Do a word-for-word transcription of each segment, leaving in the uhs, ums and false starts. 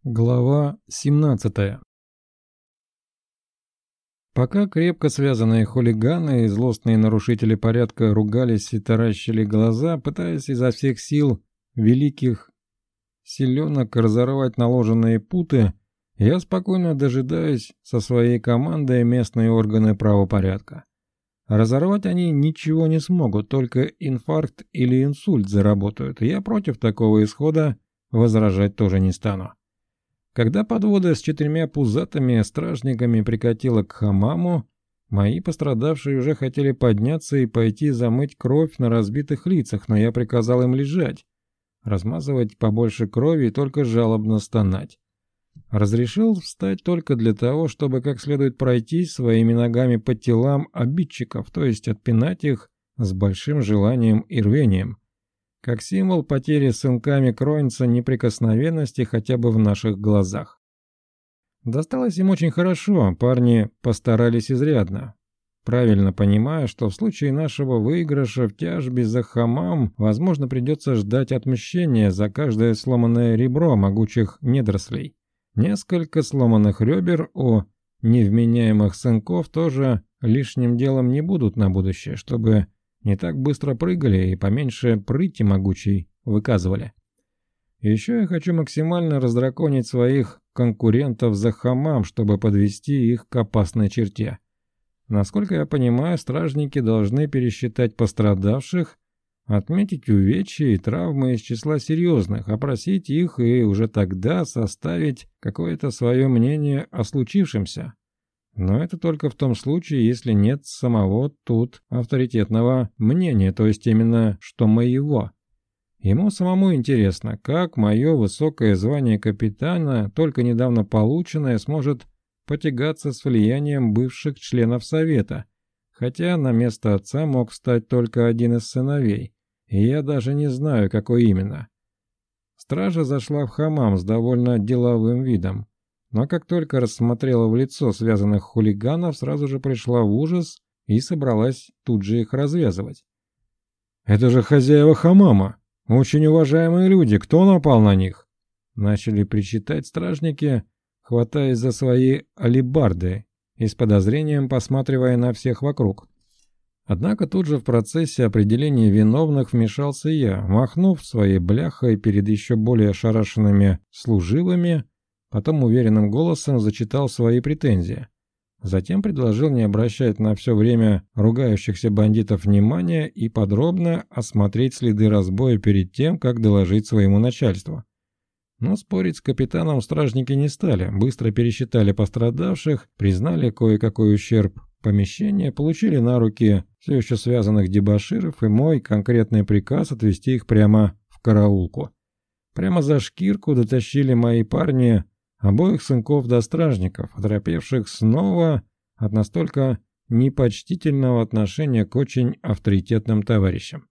Глава семнадцатая. Пока крепко связанные хулиганы и злостные нарушители порядка ругались и таращили глаза, пытаясь изо всех сил великих силенок разорвать наложенные путы, я спокойно дожидаюсь со своей командой местные органы правопорядка. Разорвать они ничего не смогут, только инфаркт или инсульт заработают, и я против такого исхода возражать тоже не стану. Когда подвода с четырьмя пузатыми стражниками прикатила к хамаму, мои пострадавшие уже хотели подняться и пойти замыть кровь на разбитых лицах, но я приказал им лежать, размазывать побольше крови и только жалобно стонать. Разрешил встать только для того, чтобы как следует пройтись своими ногами по телам обидчиков, то есть отпинать их с большим желанием и рвением, как символ потери сынками Кроинца неприкосновенности хотя бы в наших глазах. Досталось им очень хорошо, парни постарались изрядно, правильно понимая, что в случае нашего выигрыша в тяжбе за хамам, возможно, придется ждать отмщения за каждое сломанное ребро могучих недорослей. Несколько сломанных ребер у невменяемых сынков тоже лишним делом не будут на будущее, чтобы не так быстро прыгали и поменьше прыти могучей выказывали. Еще я хочу максимально раздраконить своих конкурентов за хамам, чтобы подвести их к опасной черте. Насколько я понимаю, стражники должны пересчитать пострадавших, отметить увечья и травмы из числа серьезных, опросить их и уже тогда составить какое-то свое мнение о случившемся. Но это только в том случае, если нет самого тут авторитетного мнения, то есть именно что моего. Ему самому интересно, как мое высокое звание капитана, только недавно полученное, сможет потягаться с влиянием бывших членов совета, хотя на место отца мог встать только один из сыновей, и я даже не знаю, какой именно. Стража зашла в хамам с довольно деловым видом, но как только рассмотрела в лицо связанных хулиганов, сразу же пришла в ужас и собралась тут же их развязывать. «Это же хозяева хамама! Очень уважаемые люди! Кто напал на них?» Начали причитать стражники, хватаясь за свои алебарды и с подозрением посматривая на всех вокруг. Однако тут же в процессе определения виновных вмешался я, махнув своей бляхой перед еще более ошарашенными служивыми, потом уверенным голосом зачитал свои претензии. Затем предложил не обращать на все время ругающихся бандитов внимания и подробно осмотреть следы разбоя перед тем, как доложить своему начальству. Но спорить с капитаном стражники не стали, быстро пересчитали пострадавших, признали кое-какой ущерб помещения, получили на руки все еще связанных дебоширов и мой конкретный приказ отвезти их прямо в караулку. Прямо за шкирку дотащили мои парни обоих сынков до стражников, оторопевших снова от настолько непочтительного отношения к очень авторитетным товарищам.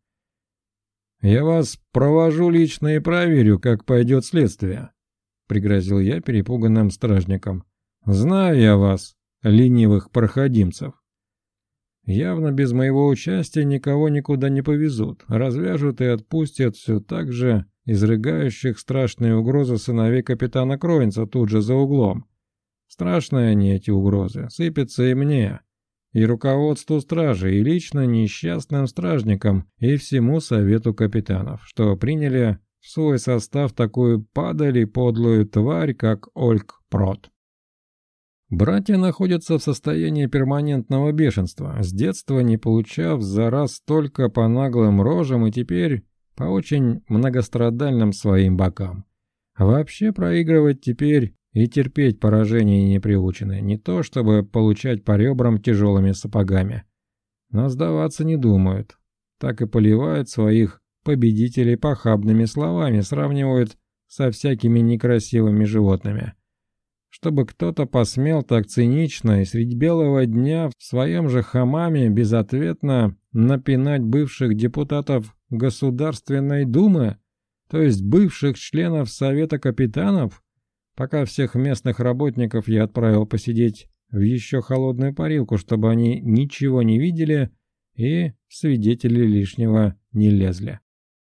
«Я вас провожу лично и проверю, как пойдет следствие», — пригрозил я перепуганным стражникам. «Знаю я вас, ленивых проходимцев. Явно без моего участия никого никуда не повезут, развяжут и отпустят все так же изрыгающих страшные угрозы сыновей капитана Кроинца тут же за углом. Страшные они, эти угрозы, сыпятся и мне, и руководству стражи, и лично несчастным стражникам, и всему совету капитанов, что приняли в свой состав такую падаль и подлую тварь, как Ольг Прот. Братья находятся в состоянии перманентного бешенства, с детства не получав за раз столько по наглым рожам и теперь по очень многострадальным своим бокам. Вообще проигрывать теперь и терпеть поражение не приучены, не то чтобы получать по ребрам тяжелыми сапогами. Но сдаваться не думают, так и поливают своих победителей похабными словами, сравнивают со всякими некрасивыми животными. Чтобы кто-то посмел так цинично и средь белого дня в своем же хамаме безответно напинать бывших депутатов Государственной Думы, то есть бывших членов Совета капитанов, пока всех местных работников я отправил посидеть в еще холодную парилку, чтобы они ничего не видели и в свидетели лишнего не лезли.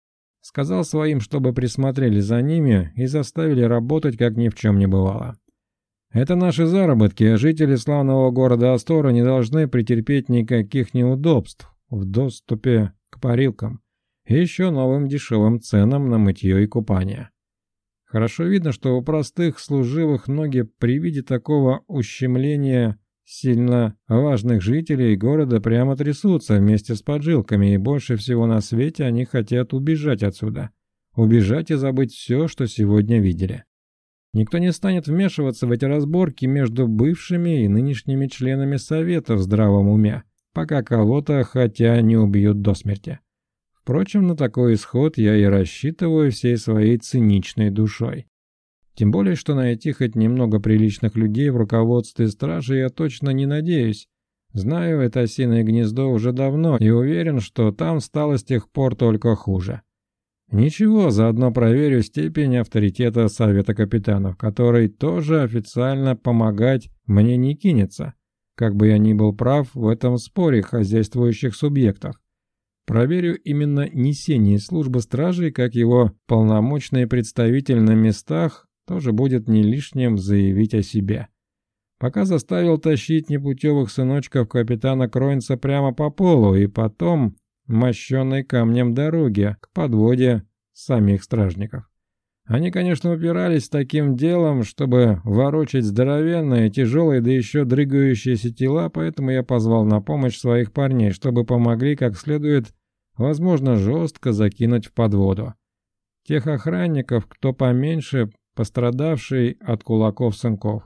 Сказал своим, чтобы присмотрели за ними и заставили работать, как ни в чем не бывало. Это наши заработки, а жители славного города Астора не должны претерпеть никаких неудобств в доступе к парилкам и еще новым дешевым ценам на мытье и купание. Хорошо видно, что у простых служивых ноги при виде такого ущемления сильно важных жителей города прямо трясутся вместе с поджилками, и больше всего на свете они хотят убежать отсюда. Убежать и забыть все, что сегодня видели. Никто не станет вмешиваться в эти разборки между бывшими и нынешними членами Совета в здравом уме, пока кого-то хотя не убьют до смерти. Впрочем, на такой исход я и рассчитываю всей своей циничной душой. Тем более, что найти хоть немного приличных людей в руководстве стражи я точно не надеюсь. Знаю это осиное гнездо уже давно и уверен, что там стало с тех пор только хуже. Ничего, заодно проверю степень авторитета Совета Капитанов, который тоже официально помогать мне не кинется, как бы я ни был прав в этом споре хозяйствующих субъектов. Проверю именно несение службы стражей, как его полномочный представитель на местах, тоже будет не лишним заявить о себе. Пока заставил тащить непутевых сыночков капитана Кроинца прямо по полу и потом мощенной камнем дороги к подводе самих стражников. Они, конечно, упирались таким делом, чтобы ворочать здоровенные, тяжелые, да еще дрыгающиеся тела, поэтому я позвал на помощь своих парней, чтобы помогли как следует, возможно, жестко закинуть в подводу. Тех охранников, кто поменьше, пострадавший от кулаков сынков.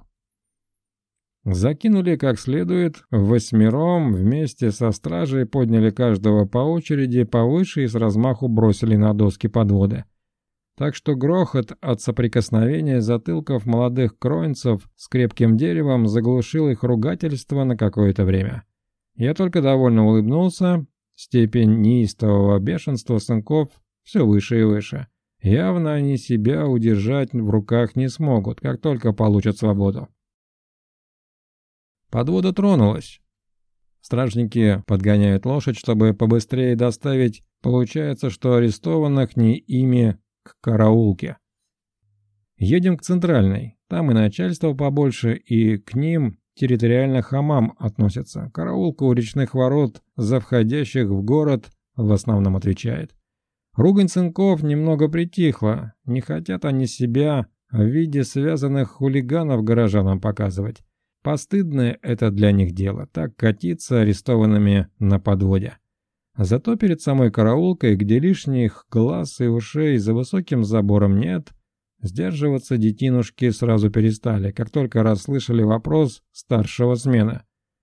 Закинули как следует, восьмером вместе со стражей подняли каждого по очереди повыше и с размаху бросили на доски подводы. Так что грохот от соприкосновения затылков молодых кроинцев с крепким деревом заглушил их ругательство на какое-то время. Я только довольно улыбнулся, степень неистового бешенства сынков все выше и выше. Явно они себя удержать в руках не смогут, как только получат свободу. Подвода тронулась. Стражники подгоняют лошадь, чтобы побыстрее доставить, получается, что арестованных не ими к караулке. Едем к центральной, там и начальство побольше, и к ним территориально хамам относятся. Караулка у речных ворот за входящих в город в основном отвечает. Ругань сынков немного притихла, не хотят они себя в виде связанных хулиганов горожанам показывать. Постыдное это для них дело, так катиться арестованными на подводе. Зато перед самой караулкой, где лишних глаз и ушей за высоким забором нет, сдерживаться детинушки сразу перестали, как только расслышали вопрос старшего смены.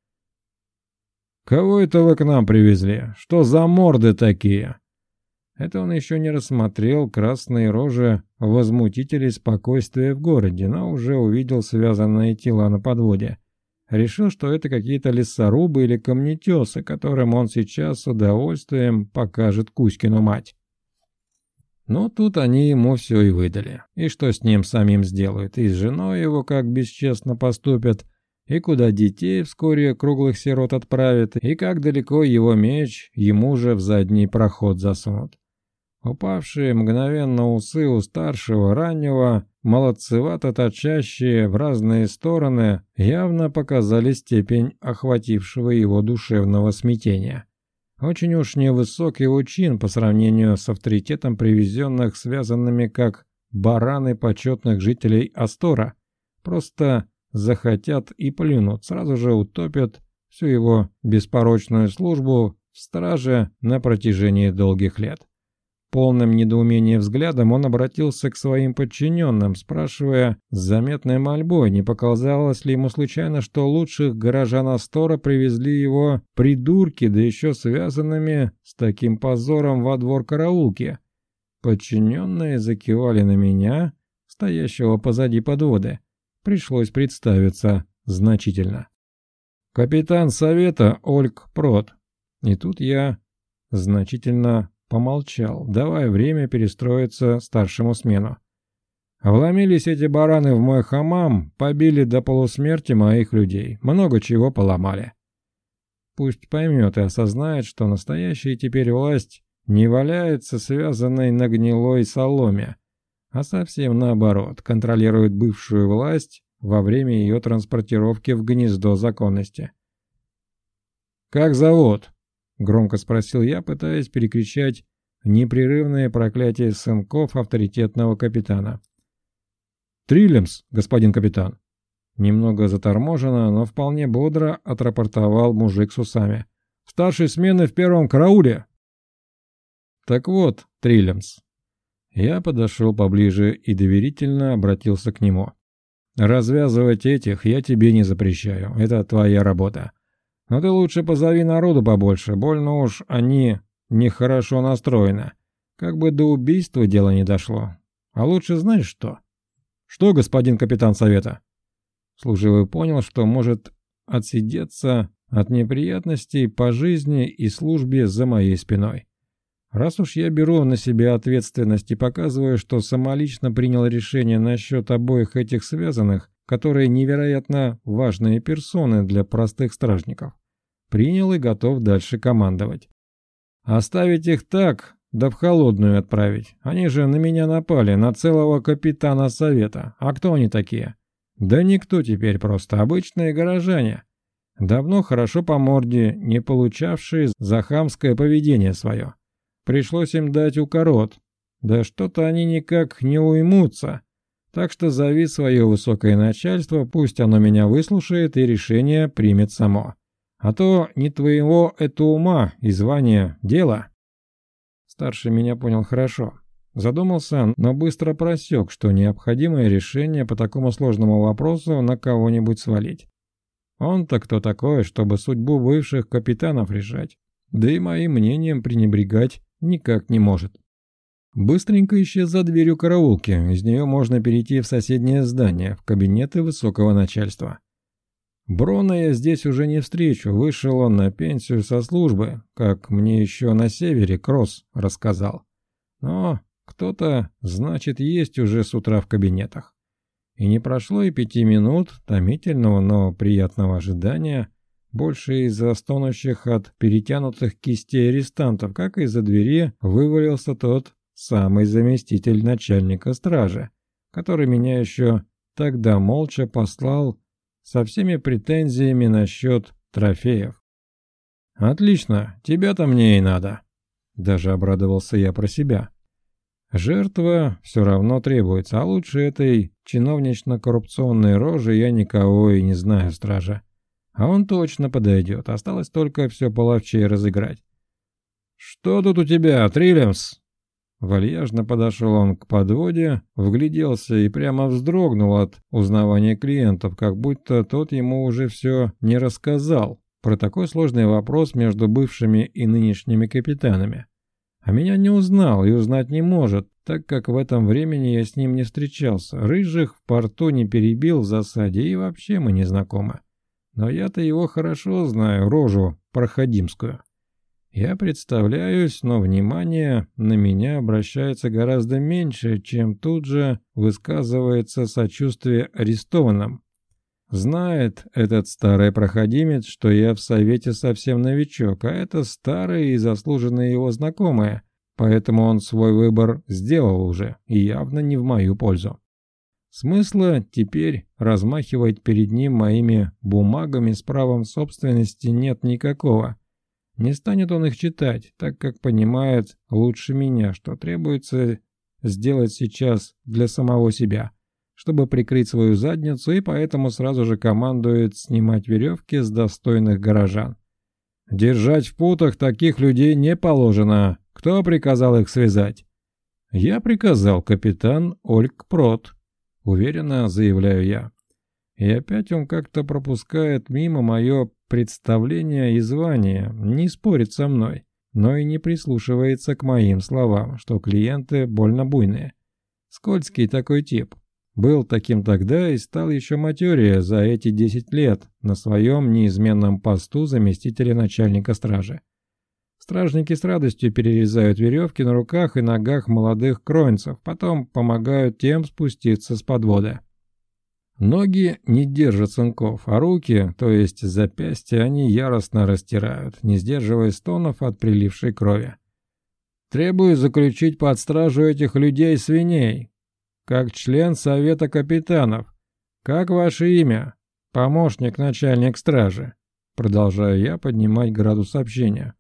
«Кого это вы к нам привезли? Что за морды такие?» Это он еще не рассмотрел красные рожи возмутителей спокойствия в городе, но уже увидел связанные тела на подводе. Решил, что это какие-то лесорубы или камнетесы, которым он сейчас с удовольствием покажет Кузькину мать. Но тут они ему все и выдали. И что с ним самим сделают, и с женой его как бесчестно поступят, и куда детей вскоре круглых сирот отправят, и как далеко его меч ему же в задний проход засунут. Упавшие мгновенно усы у старшего, раннего, молодцевато торчащие в разные стороны, явно показали степень охватившего его душевного смятения. Очень уж невысок его чин по сравнению с авторитетом привезенных связанными как бараны почетных жителей Астора. Просто захотят и плюнут, сразу же утопят всю его беспорочную службу в страже на протяжении долгих лет. Полным недоумением взглядом он обратился к своим подчиненным, спрашивая с заметной мольбой, не показалось ли ему случайно, что лучших горожан Астора привезли его придурки, да еще связанными с таким позором во двор караулки. Подчиненные закивали на меня, стоящего позади подводы. Пришлось представиться значительно. «Капитан совета Ольг Прот». И тут я значительно помолчал, давая время перестроиться старшему смену. Вломились эти бараны в мой хамам, побили до полусмерти моих людей, много чего поломали. Пусть поймет и осознает, что настоящая теперь власть не валяется связанной на гнилой соломе, а совсем наоборот, контролирует бывшую власть во время ее транспортировки в гнездо законности. «Как зовут?» — громко спросил я, пытаясь перекричать непрерывное проклятие сынков авторитетного капитана. «Триллемс, господин капитан». Немного заторможенно, но вполне бодро отрапортовал мужик с усами. «Старший смены в первом карауле». «Так вот, Триллемс». Я подошел поближе и доверительно обратился к нему. «Развязывать этих я тебе не запрещаю, это твоя работа. Но ты лучше позови народу побольше, больно уж они нехорошо настроены. Как бы до убийства дело не дошло. А лучше знаешь что?» «Что, господин капитан совета?» Служивый понял, что может отсидеться от неприятностей по жизни и службе за моей спиной. Раз уж я беру на себя ответственность и показываю, что самолично принял решение насчет обоих этих связанных, которые невероятно важные персоны для простых стражников, принял и готов дальше командовать. Оставить их так, да в холодную отправить. Они же на меня напали, на целого капитана совета. А кто они такие? Да никто теперь, просто обычные горожане. Давно хорошо по морде, не получавшие за хамское поведение свое. Пришлось им дать укорот. Да что-то они никак не уймутся. Так что зови свое высокое начальство, пусть оно меня выслушает и решение примет само. А то не твоего это ума и звания дело. Старший меня понял хорошо. Задумался, но быстро просек, что необходимое решение по такому сложному вопросу на кого-нибудь свалить. Он-то кто такой, чтобы судьбу бывших капитанов решать? Да и моим мнением пренебрегать никак не может. Быстренько исчез за дверью караулки, из нее можно перейти в соседнее здание, в кабинеты высокого начальства. Брона я здесь уже не встречу, вышел он на пенсию со службы, как мне еще на севере Кросс рассказал. Но кто-то, значит, есть уже с утра в кабинетах. И не прошло и пяти минут томительного, но приятного ожидания, больше из-за стонущих от перетянутых кистей арестантов, как из-за двери вывалился тот самый заместитель начальника стражи, который меня еще тогда молча послал со всеми претензиями насчет трофеев. «Отлично, тебя-то мне и надо», — даже обрадовался я про себя. Жертва все равно требуется, а лучше этой чиновнично-коррупционной рожи я никого и не знаю, стража. А он точно подойдет, осталось только все половчее разыграть. «Что тут у тебя, Триллемс?» Вальяжно подошел он к подводе, вгляделся и прямо вздрогнул от узнавания клиентов, как будто тот ему уже все не рассказал про такой сложный вопрос между бывшими и нынешними капитанами. А меня не узнал и узнать не может, так как в этом времени я с ним не встречался. Рыжих в порту не перебил в засаде и вообще мы не знакомы. Но я-то его хорошо знаю, рожу проходимскую. Я представляюсь, но внимание на меня обращается гораздо меньше, чем тут же высказывается сочувствие арестованным. Знает этот старый проходимец, что я в совете совсем новичок, а это старые и заслуженные его знакомые, поэтому он свой выбор сделал уже и явно не в мою пользу. Смысла теперь размахивать перед ним моими бумагами с правом собственности нет никакого. Не станет он их читать, так как понимает лучше меня, что требуется сделать сейчас для самого себя, чтобы прикрыть свою задницу, и поэтому сразу же командует снимать веревки с достойных горожан. Держать в путах таких людей не положено. Кто приказал их связать? Я приказал, капитан Олькпрот, уверенно заявляю я. И опять он как-то пропускает мимо мое представление и звание, не спорит со мной, но и не прислушивается к моим словам, что клиенты больно буйные. Скользкий такой тип. Был таким тогда и стал еще матерее за эти десять лет на своем неизменном посту заместителя начальника стражи. Стражники с радостью перерезают веревки на руках и ногах молодых кронцев, потом помогают тем спуститься с подвода. Ноги не держат сынков, а руки, то есть запястья, они яростно растирают, не сдерживая стонов от прилившей крови. Требую заключить под стражу этих людей-свиней, как член Совета капитанов. Как ваше имя? Помощник начальник стражи. Продолжаю я поднимать градус общения.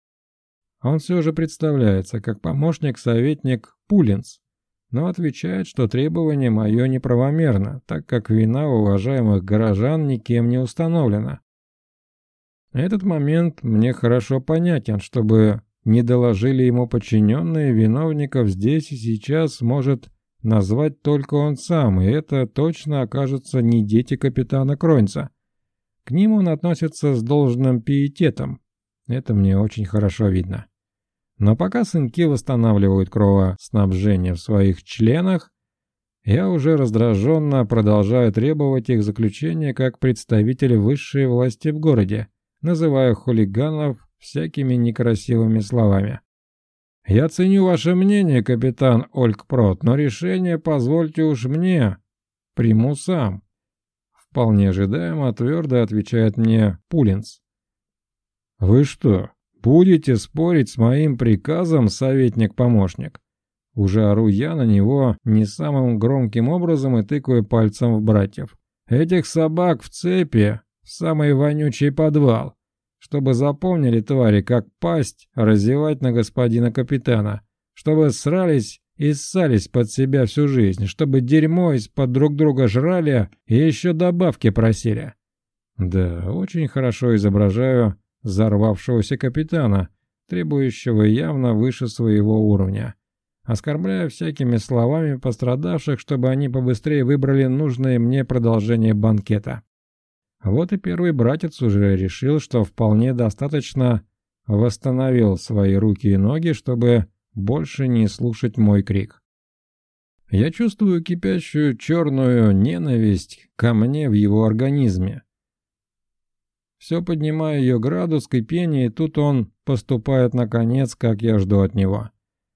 Он все же представляется как помощник-советник Пулинц, но отвечает, что требование мое неправомерно, так как вина уважаемых горожан никем не установлена. Этот момент мне хорошо понятен, чтобы не доложили ему подчиненные, виновников здесь и сейчас может назвать только он сам, и это точно окажутся не дети капитана Кронца. К ним он относится с должным пиететом, это мне очень хорошо видно. Но пока сынки восстанавливают кровоснабжение в своих членах, я уже раздраженно продолжаю требовать их заключения как представители высшей власти в городе, называя хулиганов всякими некрасивыми словами. «Я ценю ваше мнение, капитан Олькпрот, но решение позвольте уж мне, приму сам». Вполне ожидаемо твердо отвечает мне Пулинц. «Вы что, будете спорить с моим приказом, советник-помощник?» Уже ору я на него не самым громким образом и тыкаю пальцем в братьев. «Этих собак в цепи в самый вонючий подвал, чтобы запомнили, твари, как пасть разевать на господина капитана, чтобы срались и ссались под себя всю жизнь, чтобы дерьмо из-под друг друга жрали и еще добавки просили». Да, очень хорошо изображаю взорвавшегося капитана, требующего явно выше своего уровня. Оскорбляю всякими словами пострадавших, чтобы они побыстрее выбрали нужное мне продолжение банкета. Вот и первый братец уже решил, что вполне достаточно восстановил свои руки и ноги, чтобы больше не слушать мой крик. Я чувствую кипящую черную ненависть ко мне в его организме. Все поднимаю ее градус кипения, и тут он поступает наконец, как я жду от него.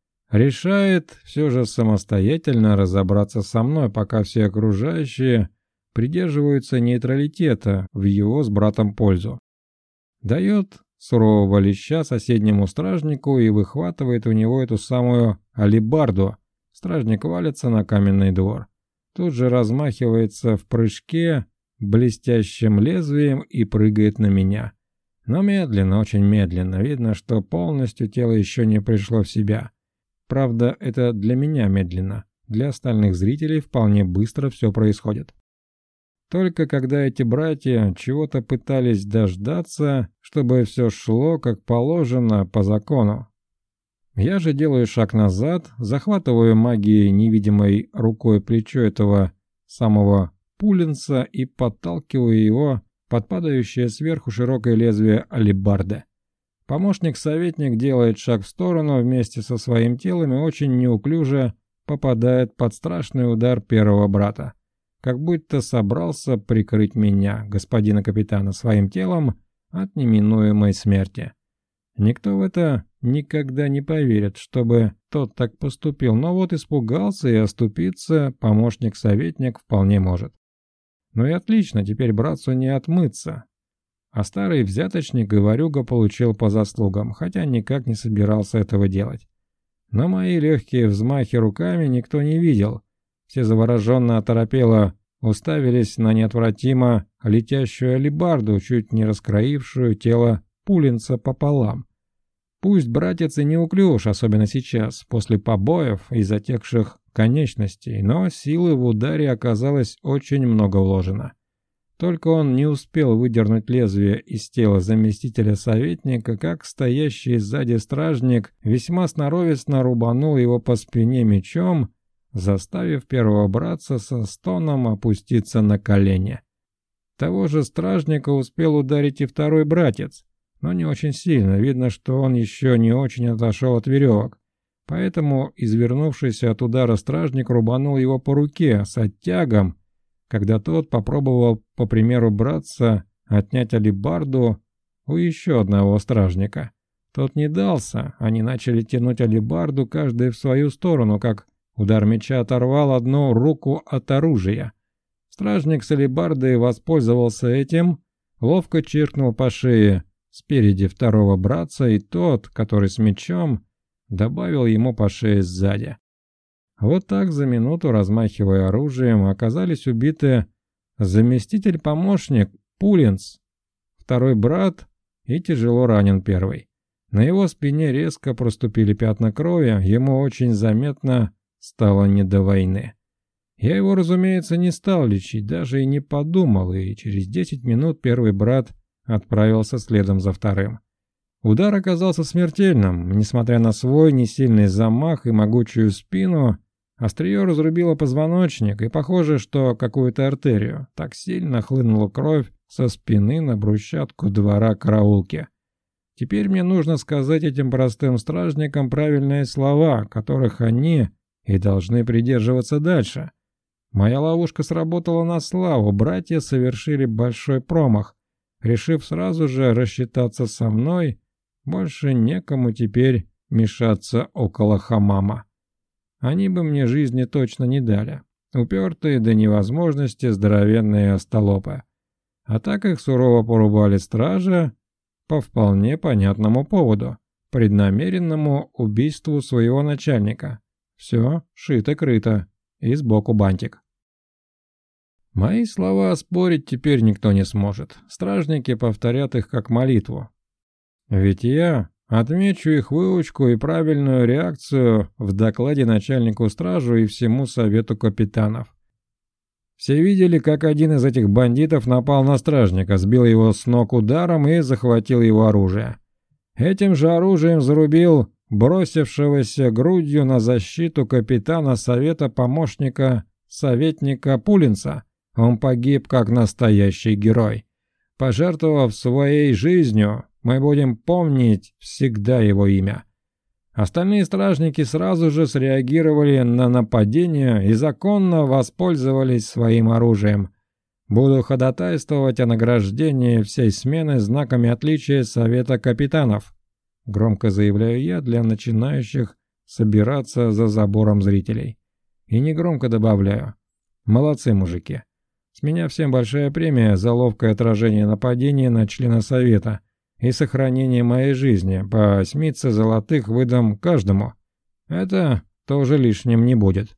Решает все же самостоятельно разобраться со мной, пока все окружающие придерживаются нейтралитета в его с братом пользу. Дает сурового леща соседнему стражнику и выхватывает у него эту самую алебарду. Стражник валится на каменный двор. Тут же размахивается в прыжке блестящим лезвием и прыгает на меня. Но медленно, очень медленно. Видно, что полностью тело еще не пришло в себя. Правда, это для меня медленно. Для остальных зрителей вполне быстро все происходит. Только когда эти братья чего-то пытались дождаться, чтобы все шло как положено по закону. Я же делаю шаг назад, захватываю магией невидимой рукой плечо этого самого Пулинца и подталкиваю его под падающее сверху широкое лезвие алебарды. Помощник-советник делает шаг в сторону вместе со своим телом и очень неуклюже попадает под страшный удар первого брата. Как будто собрался прикрыть меня, господина капитана, своим телом от неминуемой смерти. Никто в это никогда не поверит, чтобы тот так поступил, но вот испугался и оступиться помощник-советник вполне может. Ну и отлично, теперь братцу не отмыться. А старый взяточник и ворюга получил по заслугам, хотя никак не собирался этого делать. Но мои легкие взмахи руками никто не видел. Все завороженно оторопело уставились на неотвратимо летящую алебарду, чуть не раскроившую тело Пулинца пополам. Пусть братец и неуклюж, особенно сейчас, после побоев и затекших конечностей, но силы в ударе оказалось очень много вложено. Только он не успел выдернуть лезвие из тела заместителя советника, как стоящий сзади стражник весьма сноровисто рубанул его по спине мечом, заставив первого братца со стоном опуститься на колени. Того же стражника успел ударить и второй братец, но не очень сильно, видно, что он еще не очень отошел от веревок. Поэтому извернувшийся от удара стражник рубанул его по руке с оттягом, когда тот попробовал, по примеру братца, отнять алебарду у еще одного стражника. Тот не дался, они начали тянуть алебарду каждый в свою сторону, как удар меча оторвал одну руку от оружия. Стражник с алебардой воспользовался этим, ловко чиркнул по шее спереди второго братца, и тот, который с мечом, добавил ему по шее сзади. Вот так за минуту, размахивая оружием, оказались убиты заместитель-помощник Пулинц, второй брат и тяжело ранен первый. На его спине резко проступили пятна крови, ему очень заметно стало не до войны. Я его, разумеется, не стал лечить, даже и не подумал, и через десять минут первый брат отправился следом за вторым. Удар оказался смертельным, несмотря на свой несильный замах и могучую спину. Острие разрубило позвоночник, и похоже, что какую-то артерию. Так сильно хлынула кровь со спины на брусчатку двора караулки. Теперь мне нужно сказать этим простым стражникам правильные слова, которых они и должны придерживаться дальше. Моя ловушка сработала на славу, братья совершили большой промах. Решив сразу же рассчитаться со мной, больше некому теперь мешаться около хамама. Они бы мне жизни точно не дали. Упертые до невозможности здоровенные остолопы. А так их сурово порубали стража по вполне понятному поводу. Преднамеренному убийству своего начальника. Все шито-крыто. И сбоку бантик. Мои слова оспорить теперь никто не сможет. Стражники повторят их как молитву. Ведь я отмечу их выучку и правильную реакцию в докладе начальнику стражи и всему совету капитанов. Все видели, как один из этих бандитов напал на стражника, сбил его с ног ударом и захватил его оружие. Этим же оружием зарубил бросившегося грудью на защиту капитана совета помощника советника Пулинца. Он погиб как настоящий герой. Пожертвовав своей жизнью, мы будем помнить всегда его имя. Остальные стражники сразу же среагировали на нападение и законно воспользовались своим оружием. Буду ходатайствовать о награждении всей смены знаками отличия совета капитанов. Громко заявляю я для начинающих собираться за забором зрителей. И негромко добавляю. Молодцы, мужики. С меня всем большая премия за ловкое отражение нападения на члена совета и сохранение моей жизни. По восьмице золотых выдам каждому. Это тоже лишним не будет.